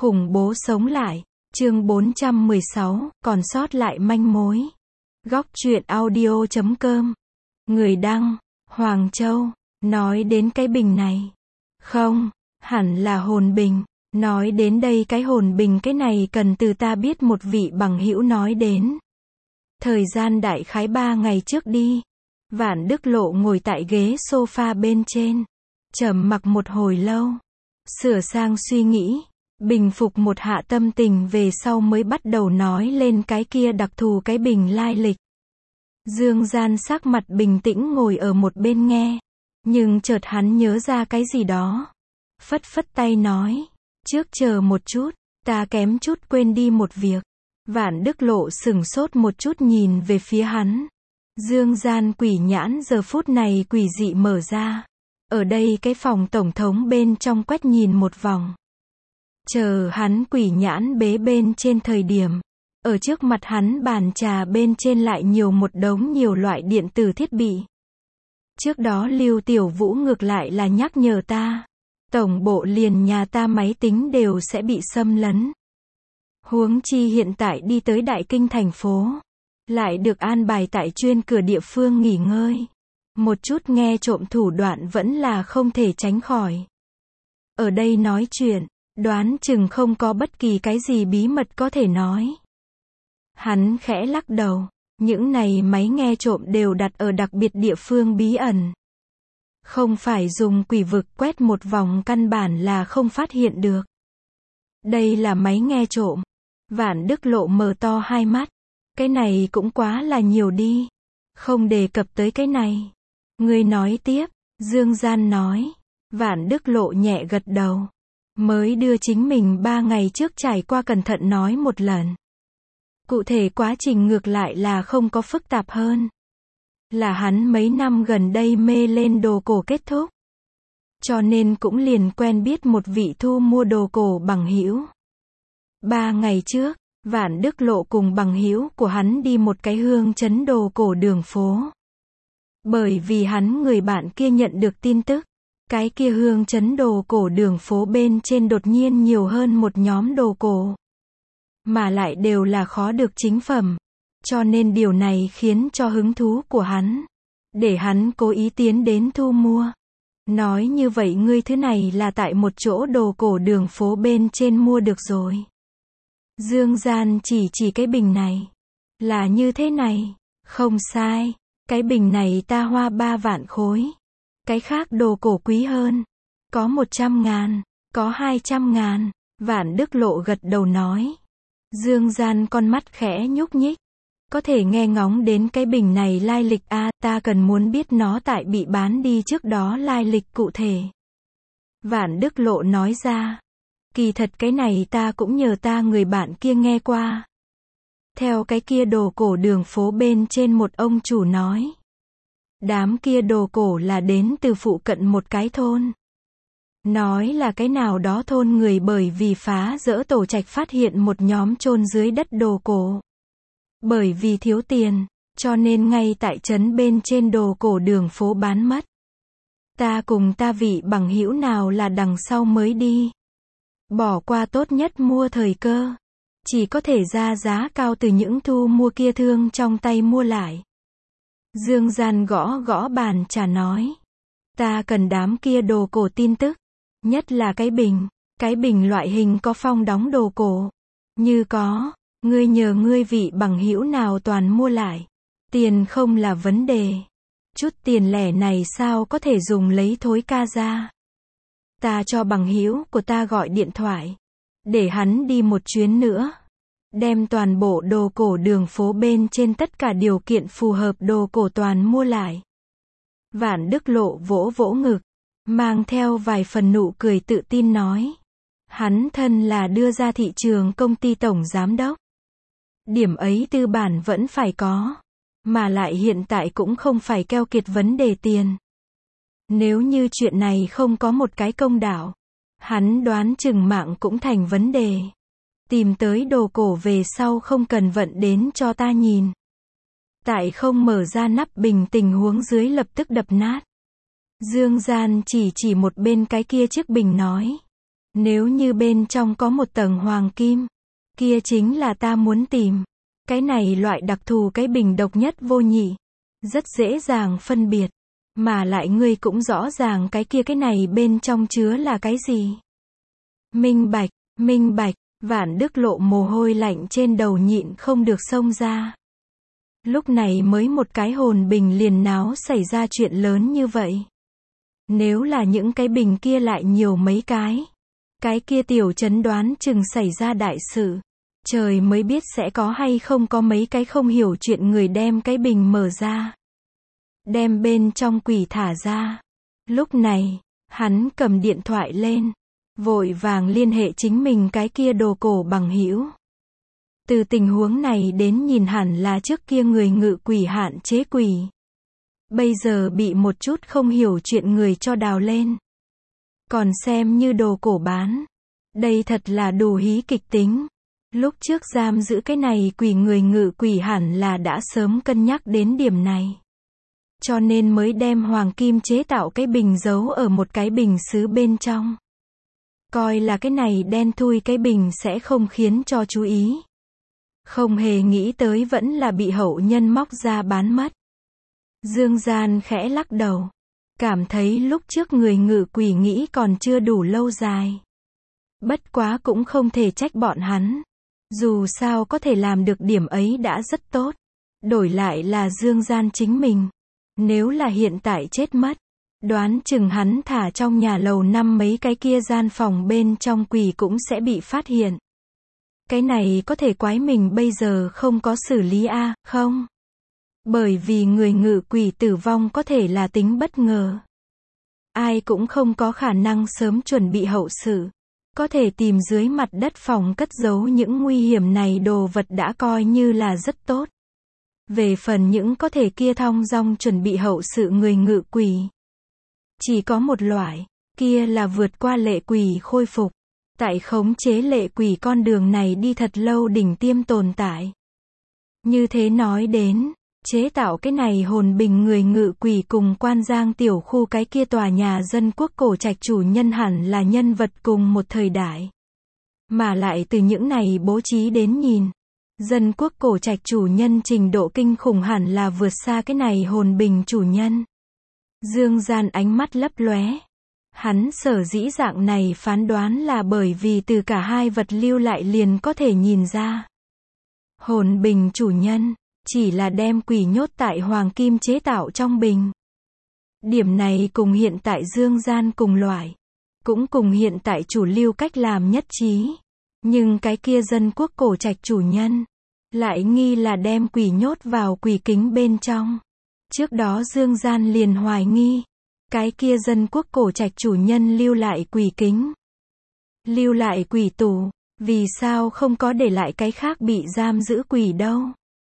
Khủng bố sống lại, chương 416, còn sót lại manh mối. Góc truyện audio.com. Người đăng, Hoàng Châu, nói đến cái bình này. Không, hẳn là hồn bình. Nói đến đây cái hồn bình cái này cần từ ta biết một vị bằng hữu nói đến. Thời gian đại khái 3 ngày trước đi. Vạn Đức Lộ ngồi tại ghế sofa bên trên. Trầm mặc một hồi lâu. Sửa sang suy nghĩ. Bình phục một hạ tâm tình về sau mới bắt đầu nói lên cái kia đặc thù cái bình lai lịch. Dương Gian sắc mặt bình tĩnh ngồi ở một bên nghe. Nhưng chợt hắn nhớ ra cái gì đó. Phất phất tay nói. Trước chờ một chút, ta kém chút quên đi một việc. Vạn Đức Lộ sửng sốt một chút nhìn về phía hắn. Dương Gian quỷ nhãn giờ phút này quỷ dị mở ra. Ở đây cái phòng tổng thống bên trong quét nhìn một vòng. Chờ hắn quỷ nhãn bế bên trên thời điểm. Ở trước mặt hắn bàn trà bên trên lại nhiều một đống nhiều loại điện tử thiết bị. Trước đó Lưu Tiểu Vũ ngược lại là nhắc nhở ta. Tổng bộ liền nhà ta máy tính đều sẽ bị xâm lấn. Huống chi hiện tại đi tới Đại Kinh thành phố. Lại được an bài tại chuyên cửa địa phương nghỉ ngơi. Một chút nghe trộm thủ đoạn vẫn là không thể tránh khỏi. Ở đây nói chuyện, đoán chừng không có bất kỳ cái gì bí mật có thể nói. Hắn khẽ lắc đầu, những này máy nghe trộm đều đặt ở đặc biệt địa phương bí ẩn. Không phải dùng quỷ vực quét một vòng căn bản là không phát hiện được. Đây là máy nghe trộm. Vạn Đức Lộ mở to hai mắt. Cái này cũng quá là nhiều đi. Không đề cập tới cái này. Ngươi nói tiếp, Dương Gian nói. Vạn Đức Lộ nhẹ gật đầu. Mới đưa chính mình 3 ngày trước trải qua cẩn thận nói một lần. Cụ thể quá trình ngược lại là không có phức tạp hơn. Là hắn mấy năm gần đây mê lên đồ cổ kết thúc. Cho nên cũng liền quen biết một vị thu mua đồ cổ bằng hữu. 3 ngày trước, Vạn Đức Lộ cùng bằng hữu của hắn đi một cái hương trấn đồ cổ đường phố. Bởi vì hắn người bạn kia nhận được tin tức. Cái kia hương trấn đồ cổ đường phố bên trên đột nhiên nhiều hơn một nhóm đồ cổ. Mà lại đều là khó được chính phẩm. Cho nên điều này khiến cho hứng thú của hắn. Để hắn cố ý tiến đến thu mua. Nói như vậy ngươi thứ này là tại một chỗ đồ cổ đường phố bên trên mua được rồi. Dương Gian chỉ cái bình này. Là như thế này. Không sai. Cái bình này ta hoa 3 vạn khối. Cái khác đồ cổ quý hơn. Có 100.000. Có 200.000. Vạn Đức Lộ gật đầu nói. Dương Gian con mắt khẽ nhúc nhích. Có thể nghe ngóng đến cái bình này lai lịch ta cần muốn biết nó tại bị bán đi trước đó lai lịch cụ thể. Vạn Đức Lộ nói ra. Kỳ thật cái này ta cũng nhờ ta người bạn kia nghe qua. Theo cái kia đồ cổ đường phố bên trên một ông chủ nói. Đám kia đồ cổ là đến từ phụ cận một cái thôn. Nói là cái nào đó thôn người bởi vì phá dỡ tổ trạch phát hiện một nhóm chôn dưới đất đồ cổ. Bởi vì thiếu tiền, cho nên ngay tại trấn bên trên đồ cổ đường phố bán mất. Ta cùng ta vị bằng hữu nào là đằng sau mới đi. Bỏ qua tốt nhất mua thời cơ. Chỉ có thể ra giá cao từ những thu mua kia thương trong tay mua lại. Dương Gian gõ gõ bàn trà nói. Ta cần đám kia đồ cổ tin tức. Nhất là cái bình loại hình có phong đóng đồ cổ. Như có, ngươi nhờ ngươi vị bằng hữu nào toàn mua lại. Tiền không là vấn đề. Chút tiền lẻ này sao có thể dùng lấy thối ca ra. Ta cho bằng hữu của ta gọi điện thoại. Để hắn đi một chuyến nữa. Đem toàn bộ đồ cổ đường phố bên trên tất cả điều kiện phù hợp đồ cổ toàn mua lại. Vạn Đức Lộ vỗ vỗ ngực. Mang theo vài phần nụ cười tự tin nói. Hắn thân là đưa ra thị trường công ty tổng giám đốc. Điểm ấy tư bản vẫn phải có. Mà lại hiện tại cũng không phải keo kiệt vấn đề tiền. Nếu như chuyện này không có một cái công đạo. Hắn đoán chừng mạng cũng thành vấn đề. Tìm tới đồ cổ về sau không cần vận đến cho ta nhìn. Tại không mở ra nắp bình tình huống dưới lập tức đập nát. Dương Gian chỉ một bên cái kia chiếc bình nói. Nếu như bên trong có một tầng hoàng kim, kia chính là ta muốn tìm. Cái này loại đặc thù cái bình độc nhất vô nhị. Rất dễ dàng phân biệt. Mà lại ngươi cũng rõ ràng cái này bên trong chứa là cái gì. Minh bạch, Vạn Đức Lộ mồ hôi lạnh trên đầu nhịn không được xông ra. Lúc này mới một cái hồn bình liền náo xảy ra chuyện lớn như vậy. Nếu là những cái bình kia lại nhiều mấy cái kia tiểu chấn đoán chừng xảy ra đại sự. Trời mới biết sẽ có hay không có mấy cái không hiểu chuyện người đem cái bình mở ra. Đem bên trong quỷ thả ra. Lúc này, hắn cầm điện thoại lên. Vội vàng liên hệ chính mình cái kia đồ cổ bằng hữu. Từ tình huống này đến nhìn hẳn là trước kia người ngự quỷ hạn chế quỷ. Bây giờ bị một chút không hiểu chuyện người cho đào lên. Còn xem như đồ cổ bán. Đây thật là đủ hí kịch tính. Lúc trước giam giữ cái này quỷ người ngự quỷ hẳn là đã sớm cân nhắc đến điểm này. Cho nên mới đem hoàng kim chế tạo cái bình giấu ở một cái bình sứ bên trong. Coi là cái này đen thui cái bình sẽ không khiến cho chú ý. Không hề nghĩ tới vẫn là bị hậu nhân móc ra bán mất. Dương Gian khẽ lắc đầu. Cảm thấy lúc trước người ngự quỷ nghĩ còn chưa đủ lâu dài. Bất quá cũng không thể trách bọn hắn. Dù sao có thể làm được điểm ấy đã rất tốt. Đổi lại là Dương Gian chính mình. Nếu là hiện tại chết mất, đoán chừng hắn thả trong nhà lầu năm mấy cái kia gian phòng bên trong quỷ cũng sẽ bị phát hiện. Cái này có thể quái mình bây giờ không có xử lý a, không? Bởi vì người ngự quỷ tử vong có thể là tính bất ngờ. Ai cũng không có khả năng sớm chuẩn bị hậu sự. Có thể tìm dưới mặt đất phòng cất giấu những nguy hiểm này đồ vật đã coi như là rất tốt. Về phần những có thể kia thong dong chuẩn bị hậu sự người ngự quỷ. Chỉ có một loại, kia là vượt qua lệ quỷ khôi phục. Tại khống chế lệ quỷ con đường này đi thật lâu đỉnh tiêm tồn tại. Như thế nói đến, chế tạo cái này hồn bình người ngự quỷ cùng Quan Giang tiểu khu cái kia tòa nhà dân quốc cổ trạch chủ nhân hẳn là nhân vật cùng một thời đại. Mà lại từ những này bố trí đến nhìn, dân quốc cổ trạch chủ nhân trình độ kinh khủng hẳn là vượt xa cái này hồn bình chủ nhân. Dương Gian ánh mắt lấp lóe. Hắn sở dĩ dạng này phán đoán là bởi vì từ cả hai vật lưu lại liền có thể nhìn ra. Hồn bình chủ nhân, chỉ là đem quỷ nhốt tại hoàng kim chế tạo trong bình. Điểm này cùng hiện tại Dương Gian cùng loại. Cũng cùng hiện tại chủ lưu cách làm nhất trí. Nhưng cái kia dân quốc cổ trạch chủ nhân, lại nghi là đem quỷ nhốt vào quỷ kính bên trong. Trước đó Dương Gian liền hoài nghi. Cái kia dân quốc cổ trạch chủ nhân lưu lại quỷ kính. Lưu lại quỷ tù. Vì sao không có để lại cái khác bị giam giữ quỷ đâu?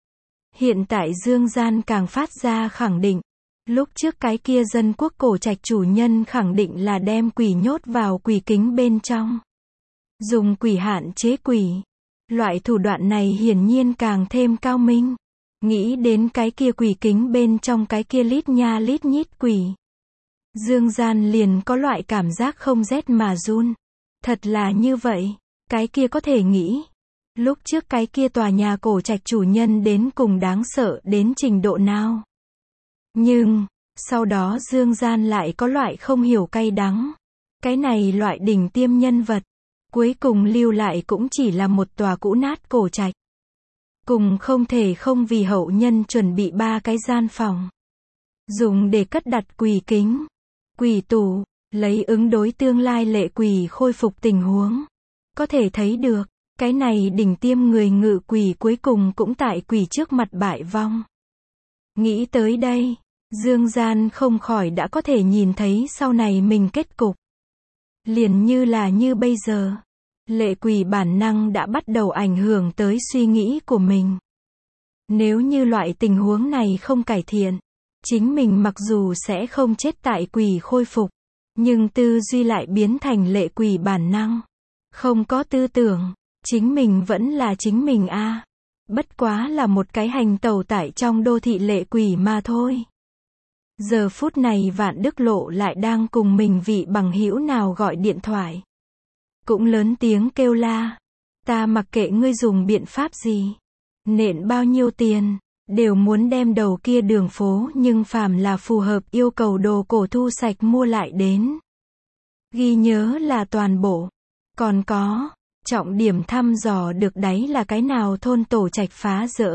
Hiện tại Dương Gian càng phát ra khẳng định. Lúc trước cái kia dân quốc cổ trạch chủ nhân khẳng định là đem quỷ nhốt vào quỷ kính bên trong. Dùng quỷ hạn chế quỷ. Loại thủ đoạn này hiển nhiên càng thêm cao minh. Nghĩ đến cái kia quỷ kính bên trong cái kia lít nha lít nhít quỷ. Dương Gian liền có loại cảm giác không rét mà run. Thật là như vậy, cái kia có thể nghĩ. Lúc trước cái kia tòa nhà cổ trạch chủ nhân đến cùng đáng sợ đến trình độ nào. Nhưng, sau đó Dương Gian lại có loại không hiểu cay đắng. Cái này loại đỉnh tiêm nhân vật, cuối cùng lưu lại cũng chỉ là một tòa cũ nát cổ trạch. Cùng không thể không vì hậu nhân chuẩn bị 3 cái gian phòng. Dùng để cất đặt quỷ kính, quỷ tù, lấy ứng đối tương lai lệ quỷ khôi phục tình huống. Có thể thấy được, cái này đỉnh tiêm người ngự quỷ cuối cùng cũng tại quỷ trước mặt bại vong. Nghĩ tới đây, Dương Gian không khỏi đã có thể nhìn thấy sau này mình kết cục. Liền như là như bây giờ, lệ quỷ bản năng đã bắt đầu ảnh hưởng tới suy nghĩ của mình. Nếu như loại tình huống này không cải thiện, chính mình mặc dù sẽ không chết tại quỷ khôi phục, nhưng tư duy lại biến thành lệ quỷ bản năng. Không có tư tưởng, chính mình vẫn là chính mình a. Bất quá là một cái hành tẩu tại trong đô thị lệ quỷ mà thôi. Giờ phút này Vạn Đức Lộ lại đang cùng mình vị bằng hữu nào gọi điện thoại. cũng lớn tiếng kêu la. Ta mặc kệ ngươi dùng biện pháp gì, nện bao nhiêu tiền, đều muốn đem đầu kia đường phố, nhưng phàm là phù hợp yêu cầu đồ cổ thu sạch mua lại đến. Ghi nhớ là toàn bộ. Còn có, trọng điểm thăm dò được đáy là cái nào thôn tổ trạch phá rỡ.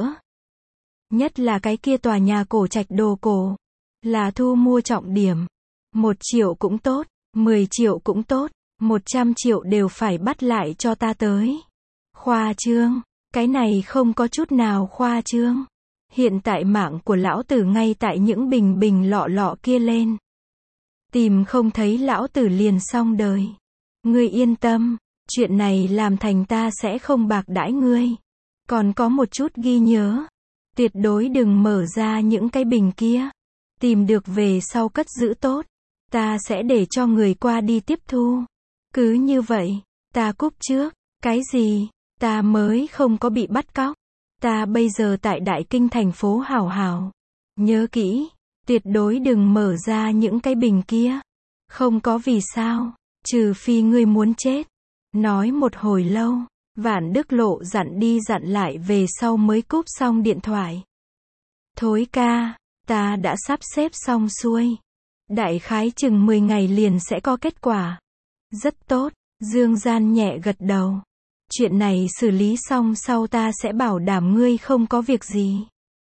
Nhất là cái kia tòa nhà cổ trạch đồ cổ. Là thu mua trọng điểm. 1 triệu cũng tốt, 10 triệu cũng tốt, 100 triệu đều phải bắt lại cho ta tới. Khoa trương, cái này không có chút nào khoa trương. Hiện tại mạng của lão tử ngay tại những bình bình lọ lọ kia lên. Tìm không thấy lão tử liền xong đời. Ngươi yên tâm, chuyện này làm thành ta sẽ không bạc đãi ngươi. Còn có một chút ghi nhớ, tuyệt đối đừng mở ra những cái bình kia. Tìm được về sau cất giữ tốt. Ta sẽ để cho người qua đi tiếp thu. Cứ như vậy, ta cúp trước. Cái gì? Ta mới không có bị bắt cóc. Ta bây giờ tại Đại Kinh thành phố hảo hảo. Nhớ kỹ, tuyệt đối đừng mở ra những cái bình kia. Không có vì sao, trừ phi ngươi muốn chết. Nói một hồi lâu, Vạn Đức Lộ dặn đi dặn lại về sau mới cúp xong điện thoại. Thối ca, ta đã sắp xếp xong xuôi. Đại khái chừng 10 ngày liền sẽ có kết quả. Rất tốt, Dương Gian nhẹ gật đầu. Chuyện này xử lý xong sau ta sẽ bảo đảm ngươi không có việc gì.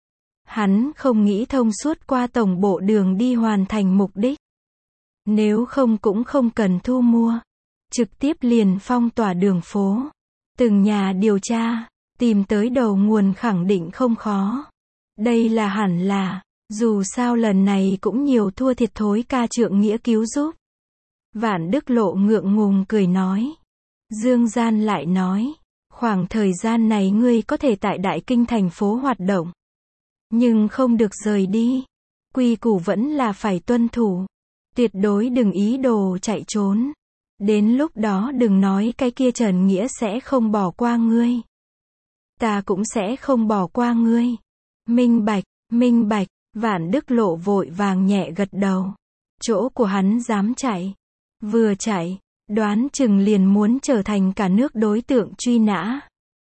Hắn không nghĩ thông suốt qua tổng bộ đường đi hoàn thành mục đích. Nếu không cũng không cần thu mua. Trực tiếp liền phong tỏa đường phố. Từng nhà điều tra, tìm tới đầu nguồn khẳng định không khó. Đây là hẳn là, dù sao lần này cũng nhiều thua thiệt thối ca trượng nghĩa cứu giúp. Vạn Đức Lộ ngượng ngùng cười nói. Dương Gian lại nói, khoảng thời gian này ngươi có thể tại Đại Kinh thành phố hoạt động. Nhưng không được rời đi. Quy củ vẫn là phải tuân thủ. Tuyệt đối đừng ý đồ chạy trốn. Đến lúc đó đừng nói cái kia Trần Nghĩa sẽ không bỏ qua ngươi. Ta cũng sẽ không bỏ qua ngươi. Minh bạch, minh bạch. Vạn Đức Lộ vội vàng nhẹ gật đầu. Chỗ của hắn dám chạy. Vừa chạy, đoán chừng liền muốn trở thành cả nước đối tượng truy nã.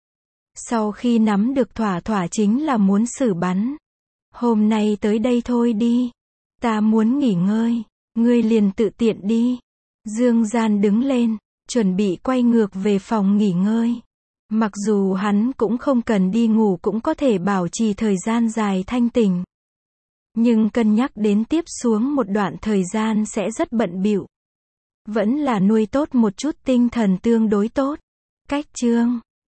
Sau khi nắm được thỏa thỏa chính là muốn xử bắn. Hôm nay tới đây thôi đi. Ta muốn nghỉ ngơi. Ngươi liền tự tiện đi. Dương Gian đứng lên, chuẩn bị quay ngược về phòng nghỉ ngơi. Mặc dù hắn cũng không cần đi ngủ cũng có thể bảo trì thời gian dài thanh tỉnh. Nhưng cân nhắc đến tiếp xuống một đoạn thời gian sẽ rất bận bịu. Vẫn là nuôi tốt một chút tinh thần tương đối tốt. Cách chương